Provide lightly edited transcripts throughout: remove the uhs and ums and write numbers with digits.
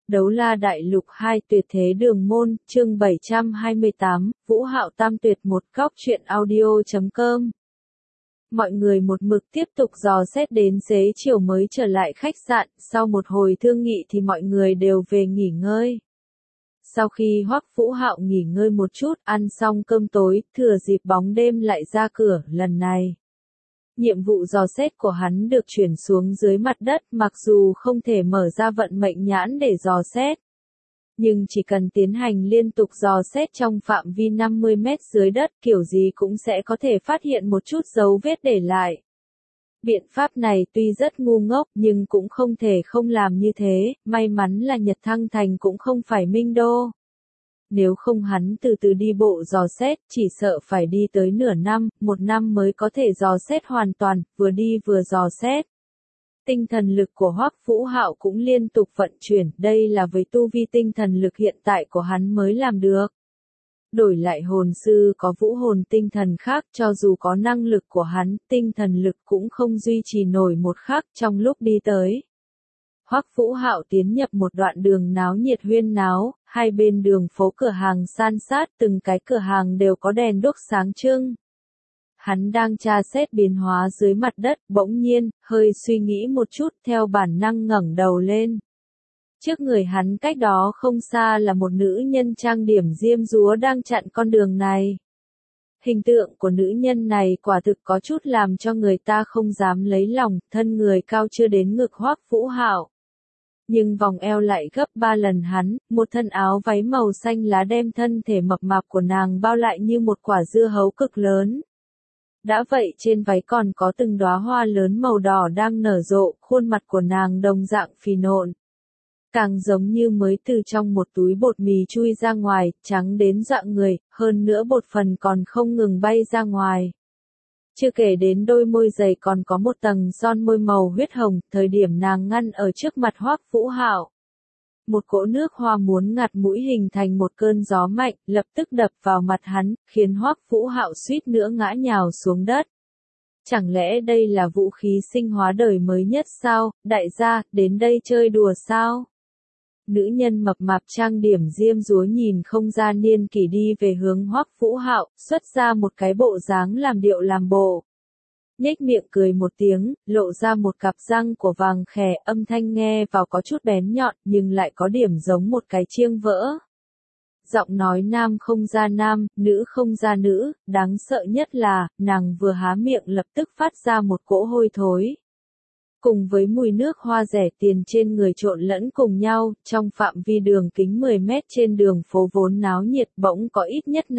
Đấu la đại lục 2 tuyệt thế đường môn, chương 728, Vũ Hạo tam tuyệt một góc truyện audio.com. Mọi người một mực tiếp tục dò xét đến xế chiều mới trở lại khách sạn, sau một hồi thương nghị thì mọi người đều về nghỉ ngơi. Sau khi Hoắc Vũ Hạo nghỉ ngơi một chút, ăn xong cơm tối, thừa dịp bóng đêm lại ra cửa, lần này nhiệm vụ dò xét của hắn được chuyển xuống dưới mặt đất, mặc dù không thể mở ra vận mệnh nhãn để dò xét. Nhưng chỉ cần tiến hành liên tục dò xét trong phạm vi 50 mét dưới đất, kiểu gì cũng sẽ có thể phát hiện một chút dấu vết để lại. Biện pháp này tuy rất ngu ngốc nhưng cũng không thể không làm như thế, may mắn là Nhật Thăng Thành cũng không phải Minh Đô. Nếu không hắn từ từ đi bộ dò xét, chỉ sợ phải đi tới nửa năm, một năm mới có thể dò xét hoàn toàn, vừa đi vừa dò xét. Tinh thần lực của Hoắc Vũ Hạo cũng liên tục vận chuyển, đây là với tu vi tinh thần lực hiện tại của hắn mới làm được. Đổi lại hồn sư có vũ hồn tinh thần khác, cho dù có năng lực của hắn, tinh thần lực cũng không duy trì nổi một khắc trong lúc đi tới. Hoắc Vũ Hạo tiến nhập một đoạn đường náo nhiệt huyên náo, hai bên đường phố cửa hàng san sát, từng cái cửa hàng đều có đèn đuốc sáng trưng. Hắn đang tra xét biến hóa dưới mặt đất, bỗng nhiên, hơi suy nghĩ một chút, theo bản năng ngẩng đầu lên. Trước người hắn cách đó không xa là một nữ nhân trang điểm diêm dúa đang chặn con đường này. Hình tượng của nữ nhân này quả thực có chút làm cho người ta không dám lấy lòng, thân người cao chưa đến ngực Hoắc Vũ Hạo. Nhưng vòng eo lại gấp 3 lần hắn, một thân áo váy màu xanh lá đem thân thể mập mạp của nàng bao lại như một quả dưa hấu cực lớn. Đã vậy trên váy còn có từng đóa hoa lớn màu đỏ đang nở rộ, khuôn mặt của nàng đồng dạng phì nộn. Càng giống như mới từ trong một túi bột mì chui ra ngoài, trắng đến dọa người, hơn nữa bột phần còn không ngừng bay ra ngoài. Chưa kể đến đôi môi dày còn có một tầng son môi màu huyết hồng, thời điểm nàng ngăn ở trước mặt Hoắc Vũ Hạo. Một cỗ nước hoa muốn ngạt mũi hình thành một cơn gió mạnh, lập tức đập vào mặt hắn, khiến Hoắc Vũ Hạo suýt nữa ngã nhào xuống đất. Chẳng lẽ đây là vũ khí sinh hóa đời mới nhất sao, đại gia, đến đây chơi đùa sao? Nữ nhân mập mạp trang điểm diêm dúa nhìn không ra niên kỷ đi về hướng Hoắc Vũ Hạo, xuất ra một cái bộ dáng làm điệu làm bộ. Nhếch miệng cười một tiếng, lộ ra một cặp răng của vàng khè, âm thanh nghe vào có chút bén nhọn, nhưng lại có điểm giống một cái chiêng vỡ. Giọng nói nam không ra nam, nữ không ra nữ, đáng sợ nhất là, nàng vừa há miệng lập tức phát ra một cỗ hôi thối. Cùng với mùi nước hoa rẻ tiền trên người trộn lẫn cùng nhau, trong phạm vi đường kính 10 mét trên đường phố vốn náo nhiệt bỗng có ít nhất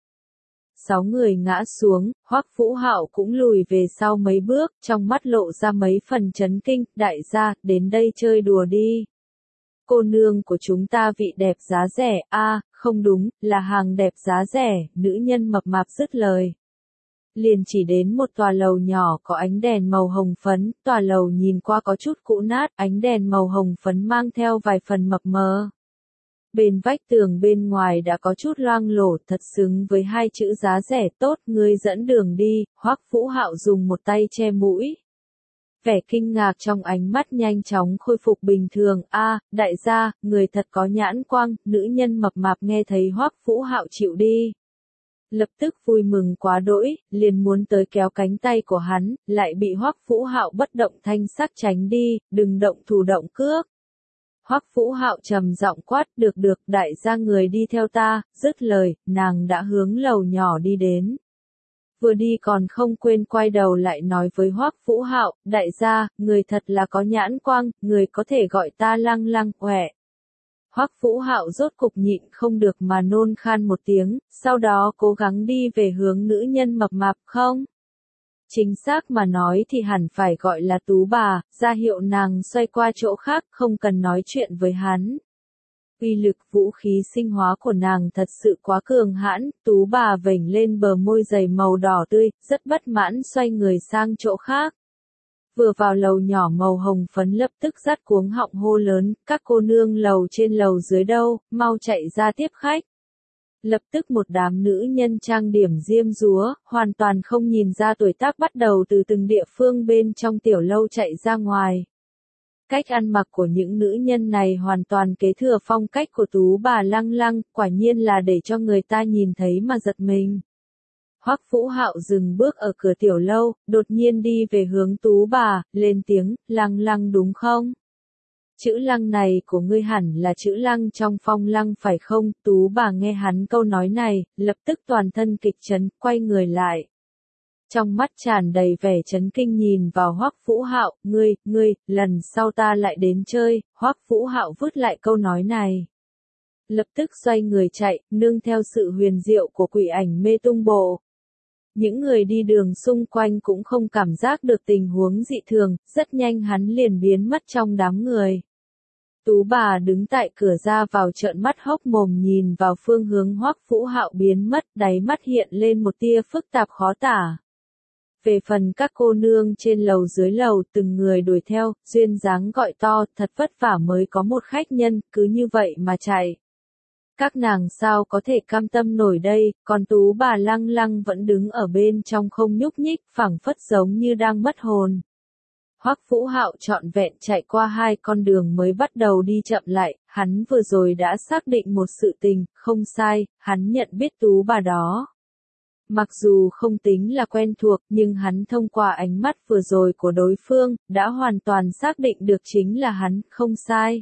6 người ngã xuống, Hoắc Vũ Hạo cũng lùi về sau mấy bước, trong mắt lộ ra mấy phần chấn kinh, đại gia, đến đây chơi đùa đi. Cô nương của chúng ta vị đẹp giá rẻ, không đúng, là hàng đẹp giá rẻ, nữ nhân mập mạp dứt lời. Liền chỉ đến một tòa lầu nhỏ có ánh đèn màu hồng phấn, tòa lầu nhìn qua có chút cũ nát, ánh đèn màu hồng phấn mang theo vài phần mập mờ. Bên vách tường bên ngoài đã có chút loang lổ, thật xứng với hai chữ giá rẻ tốt, ngươi dẫn đường đi, Hoắc Vũ Hạo dùng một tay che mũi. Vẻ kinh ngạc trong ánh mắt nhanh chóng khôi phục bình thường, đại gia, người thật có nhãn quang, nữ nhân mập mạp nghe thấy Hoắc Vũ Hạo chịu đi. Lập tức vui mừng quá đỗi, liền muốn tới kéo cánh tay của hắn, lại bị Hoắc Vũ Hạo bất động thanh sắc tránh đi, đừng động thủ động cước. Hoắc Vũ Hạo trầm giọng quát, được, đại gia người đi theo ta, dứt lời, nàng đã hướng lầu nhỏ đi đến. Vừa đi còn không quên quay đầu lại nói với Hoắc Vũ Hạo, đại gia, người thật là có nhãn quang, người có thể gọi ta Lăng Lăng Quẹ. Hoắc Vũ Hạo rốt cục nhịn không được mà nôn khan một tiếng, sau đó cố gắng đi về hướng nữ nhân mập mạp không? Chính xác mà nói thì hẳn phải gọi là Tú bà, ra hiệu nàng xoay qua chỗ khác, không cần nói chuyện với hắn. Uy lực vũ khí sinh hóa của nàng thật sự quá cường hãn, Tú bà vểnh lên bờ môi dày màu đỏ tươi, rất bất mãn xoay người sang chỗ khác. Vừa vào lầu nhỏ màu hồng phấn lập tức dắt cuống họng hô lớn, các cô nương lầu trên lầu dưới đâu, mau chạy ra tiếp khách. Lập tức một đám nữ nhân trang điểm diêm dúa, hoàn toàn không nhìn ra tuổi tác bắt đầu từ từng địa phương bên trong tiểu lâu chạy ra ngoài. Cách ăn mặc của những nữ nhân này hoàn toàn kế thừa phong cách của Tú bà Lăng Lăng, quả nhiên là để cho người ta nhìn thấy mà giật mình. Hoắc Vũ Hạo dừng bước ở cửa tiểu lâu, đột nhiên đi về hướng Tú bà, lên tiếng, Lăng Lăng đúng không? Chữ Lăng này của ngươi hẳn là chữ Lăng trong Phong Lăng phải không? Tú bà nghe hắn câu nói này, lập tức toàn thân kịch chấn, quay người lại. Trong mắt tràn đầy vẻ chấn kinh nhìn vào Hoắc Vũ Hạo, ngươi, lần sau ta lại đến chơi. Hoắc Vũ Hạo vứt lại câu nói này. Lập tức xoay người chạy, nương theo sự huyền diệu của quỷ ảnh mê tung bộ. Những người đi đường xung quanh cũng không cảm giác được tình huống dị thường, rất nhanh hắn liền biến mất trong đám người. Tú bà đứng tại cửa ra vào trợn mắt hốc mồm nhìn vào phương hướng Hoắc Vũ Hạo biến mất, đáy mắt hiện lên một tia phức tạp khó tả. Về phần các cô nương trên lầu dưới lầu từng người đuổi theo, duyên dáng gọi to, thật vất vả mới có một khách nhân, cứ như vậy mà chạy. Các nàng sao có thể cam tâm nổi đây, còn Tú bà Lăng Lăng vẫn đứng ở bên trong không nhúc nhích, phảng phất giống như đang mất hồn. Hoắc Vũ Hạo trọn vẹn chạy qua 2 con đường mới bắt đầu đi chậm lại, hắn vừa rồi đã xác định một sự tình, không sai, hắn nhận biết Tú bà đó. Mặc dù không tính là quen thuộc, nhưng hắn thông qua ánh mắt vừa rồi của đối phương, đã hoàn toàn xác định được chính là hắn, không sai.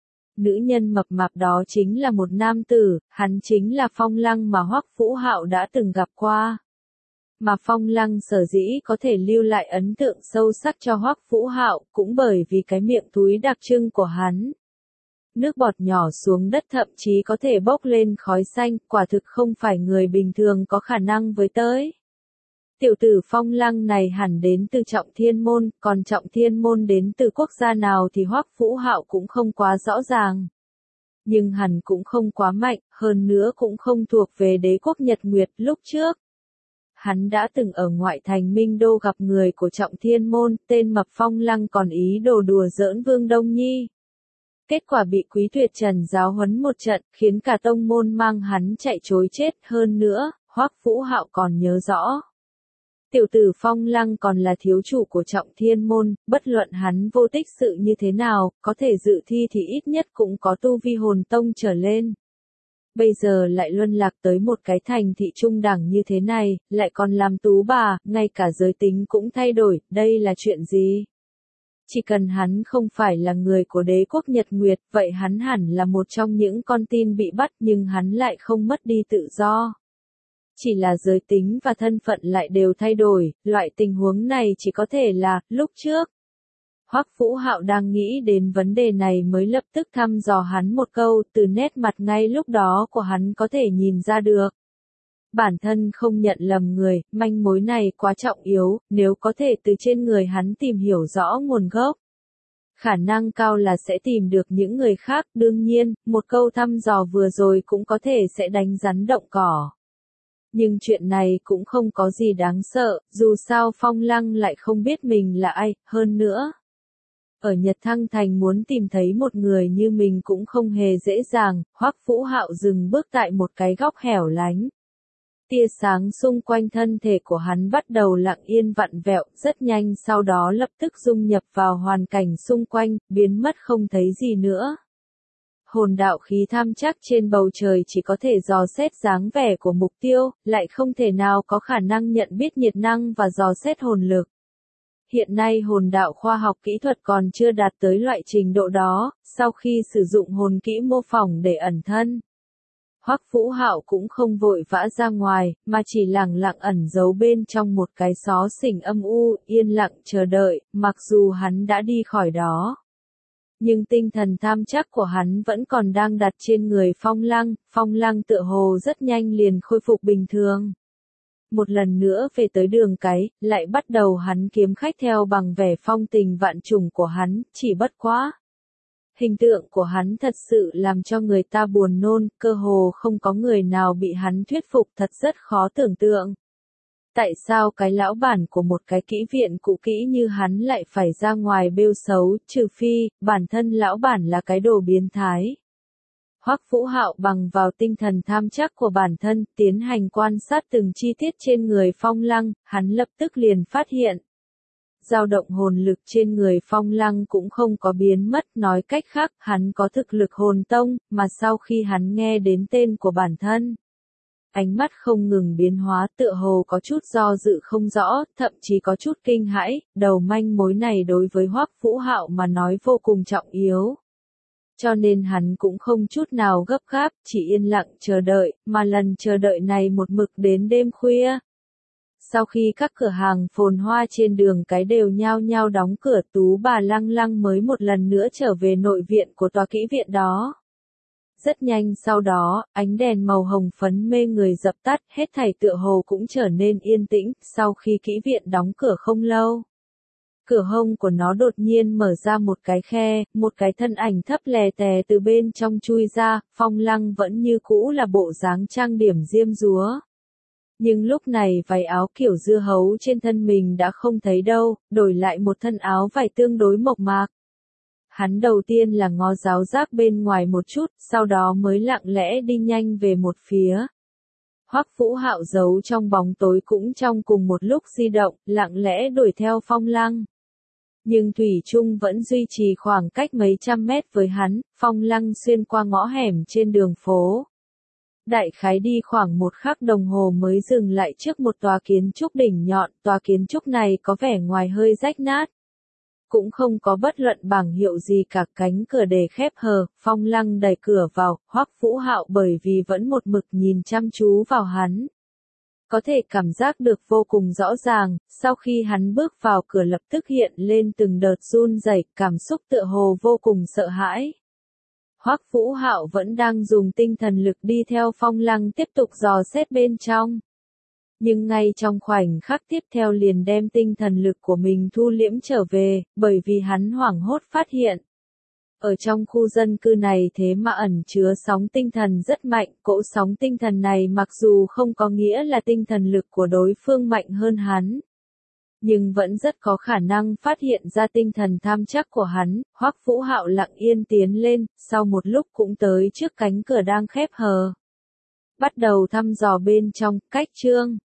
Nữ nhân mập mạp đó chính là một nam tử, hắn chính là Phong Lăng mà Hoắc Vũ Hạo đã từng gặp qua. Mà Phong Lăng sở dĩ có thể lưu lại ấn tượng sâu sắc cho Hoắc Vũ Hạo, cũng bởi vì cái miệng túi đặc trưng của hắn. Nước bọt nhỏ xuống đất thậm chí có thể bốc lên khói xanh, quả thực không phải người bình thường có khả năng với tới. Tiểu tử Phong Lăng này hẳn đến từ Trọng Thiên Môn, còn Trọng Thiên Môn đến từ quốc gia nào thì Hoắc Vũ Hạo cũng không quá rõ ràng. Nhưng hẳn cũng không quá mạnh, hơn nữa cũng không thuộc về đế quốc Nhật Nguyệt lúc trước. Hắn đã từng ở ngoại thành Minh Đô gặp người của Trọng Thiên Môn, tên mập Phong Lăng còn ý đồ đùa giỡn Vương Đông Nhi. Kết quả bị Quý Tuyệt Trần giáo huấn một trận, khiến cả tông môn mang hắn chạy trối chết, hơn nữa, Hoắc Vũ Hạo còn nhớ rõ. Tiểu tử Phong Lăng còn là thiếu chủ của Trọng Thiên Môn, bất luận hắn vô tích sự như thế nào, có thể dự thi thì ít nhất cũng có tu vi hồn tông trở lên. Bây giờ lại luân lạc tới một cái thành thị trung đẳng như thế này, lại còn làm tú bà, ngay cả giới tính cũng thay đổi, đây là chuyện gì? Chỉ cần hắn không phải là người của đế quốc Nhật Nguyệt, vậy hắn hẳn là một trong những con tin bị bắt nhưng hắn lại không mất đi tự do. Chỉ là giới tính và thân phận lại đều thay đổi, loại tình huống này chỉ có thể là, lúc trước. Hoắc Vũ Hạo đang nghĩ đến vấn đề này mới lập tức thăm dò hắn một câu, từ nét mặt ngay lúc đó của hắn có thể nhìn ra được. Bản thân không nhận lầm người, manh mối này quá trọng yếu, nếu có thể từ trên người hắn tìm hiểu rõ nguồn gốc. Khả năng cao là sẽ tìm được những người khác, đương nhiên, một câu thăm dò vừa rồi cũng có thể sẽ đánh rắn động cỏ. Nhưng chuyện này cũng không có gì đáng sợ, dù sao Phong Lăng lại không biết mình là ai, hơn nữa. Ở Nhật Thăng Thành muốn tìm thấy một người như mình cũng không hề dễ dàng, Hoắc Vũ Hạo dừng bước tại một cái góc hẻo lánh. Tia sáng xung quanh thân thể của hắn bắt đầu lặng yên vặn vẹo, rất nhanh sau đó lập tức dung nhập vào hoàn cảnh xung quanh, biến mất không thấy gì nữa. Hồn đạo khí tham chắc trên bầu trời chỉ có thể dò xét dáng vẻ của mục tiêu, lại không thể nào có khả năng nhận biết nhiệt năng và dò xét hồn lực. Hiện nay hồn đạo khoa học kỹ thuật còn chưa đạt tới loại trình độ đó, sau khi sử dụng hồn kỹ mô phỏng để ẩn thân. Hoắc Vũ Hạo cũng không vội vã ra ngoài, mà chỉ lẳng lặng ẩn giấu bên trong một cái xó xỉnh âm u, yên lặng chờ đợi, mặc dù hắn đã đi khỏi đó. Nhưng tinh thần tham chắc của hắn vẫn còn đang đặt trên người Phong Lăng tựa hồ rất nhanh liền khôi phục bình thường. Một lần nữa về tới đường cái, lại bắt đầu hắn kiếm khách theo bằng vẻ phong tình vạn trùng của hắn, chỉ bất quá. Hình tượng của hắn thật sự làm cho người ta buồn nôn, cơ hồ không có người nào bị hắn thuyết phục, thật rất khó tưởng tượng. Tại sao cái lão bản của một cái kỹ viện cũ kỹ như hắn lại phải ra ngoài bêu xấu, trừ phi, bản thân lão bản là cái đồ biến thái. Hoắc Vũ Hạo bằng vào tinh thần tham chắc của bản thân, tiến hành quan sát từng chi tiết trên người Phong Lăng, hắn lập tức liền phát hiện. Dao động hồn lực trên người Phong Lăng cũng không có biến mất, nói cách khác, hắn có thực lực hồn tông, mà sau khi hắn nghe đến tên của bản thân, ánh mắt không ngừng biến hóa, tựa hồ có chút do dự không rõ, thậm chí có chút kinh hãi, đầu manh mối này đối với Hoắc Vũ Hạo mà nói vô cùng trọng yếu. Cho nên hắn cũng không chút nào gấp gáp, chỉ yên lặng chờ đợi, mà lần chờ đợi này một mực đến đêm khuya. Sau khi các cửa hàng phồn hoa trên đường cái đều nhao nhao đóng cửa, Tú bà Lăng Lăng mới một lần nữa trở về nội viện của tòa kỹ viện đó. Rất nhanh sau đó, ánh đèn màu hồng phấn mê người dập tắt, hết thảy tựa hồ cũng trở nên yên tĩnh, sau khi kỹ viện đóng cửa không lâu. Cửa hông của nó đột nhiên mở ra một cái khe, một cái thân ảnh thấp lè tè từ bên trong chui ra, Phong Lăng vẫn như cũ là bộ dáng trang điểm diêm dúa. Nhưng lúc này váy áo kiểu dưa hấu trên thân mình đã không thấy đâu, đổi lại một thân áo vải tương đối mộc mạc. Hắn đầu tiên là ngó giáo giác bên ngoài một chút, sau đó mới lặng lẽ đi nhanh về một phía. Hoắc Vũ Hạo giấu trong bóng tối cũng trong cùng một lúc di động, lặng lẽ đuổi theo Phong Lăng. Nhưng Thủy Trung vẫn duy trì khoảng cách mấy trăm mét với hắn, Phong Lăng xuyên qua ngõ hẻm trên đường phố. Đại khái đi khoảng một khắc đồng hồ mới dừng lại trước một tòa kiến trúc đỉnh nhọn, tòa kiến trúc này có vẻ ngoài hơi rách nát. Cũng không có bất luận bảng hiệu gì cả, cánh cửa để khép hờ, Phong Lăng đẩy cửa vào, Hoắc Vũ Hạo bởi vì vẫn một mực nhìn chăm chú vào hắn. Có thể cảm giác được vô cùng rõ ràng, sau khi hắn bước vào cửa lập tức hiện lên từng đợt run rẩy, cảm xúc tựa hồ vô cùng sợ hãi. Hoắc Vũ Hạo vẫn đang dùng tinh thần lực đi theo Phong Lăng tiếp tục dò xét bên trong. Nhưng ngay trong khoảnh khắc tiếp theo liền đem tinh thần lực của mình thu liễm trở về, bởi vì hắn hoảng hốt phát hiện. Ở trong khu dân cư này thế mà ẩn chứa sóng tinh thần rất mạnh, cỗ sóng tinh thần này mặc dù không có nghĩa là tinh thần lực của đối phương mạnh hơn hắn, nhưng vẫn rất có khả năng phát hiện ra tinh thần tham chắc của hắn. Hoắc Vũ Hạo lặng yên tiến lên, sau một lúc cũng tới trước cánh cửa đang khép hờ. Bắt đầu thăm dò bên trong, cách chương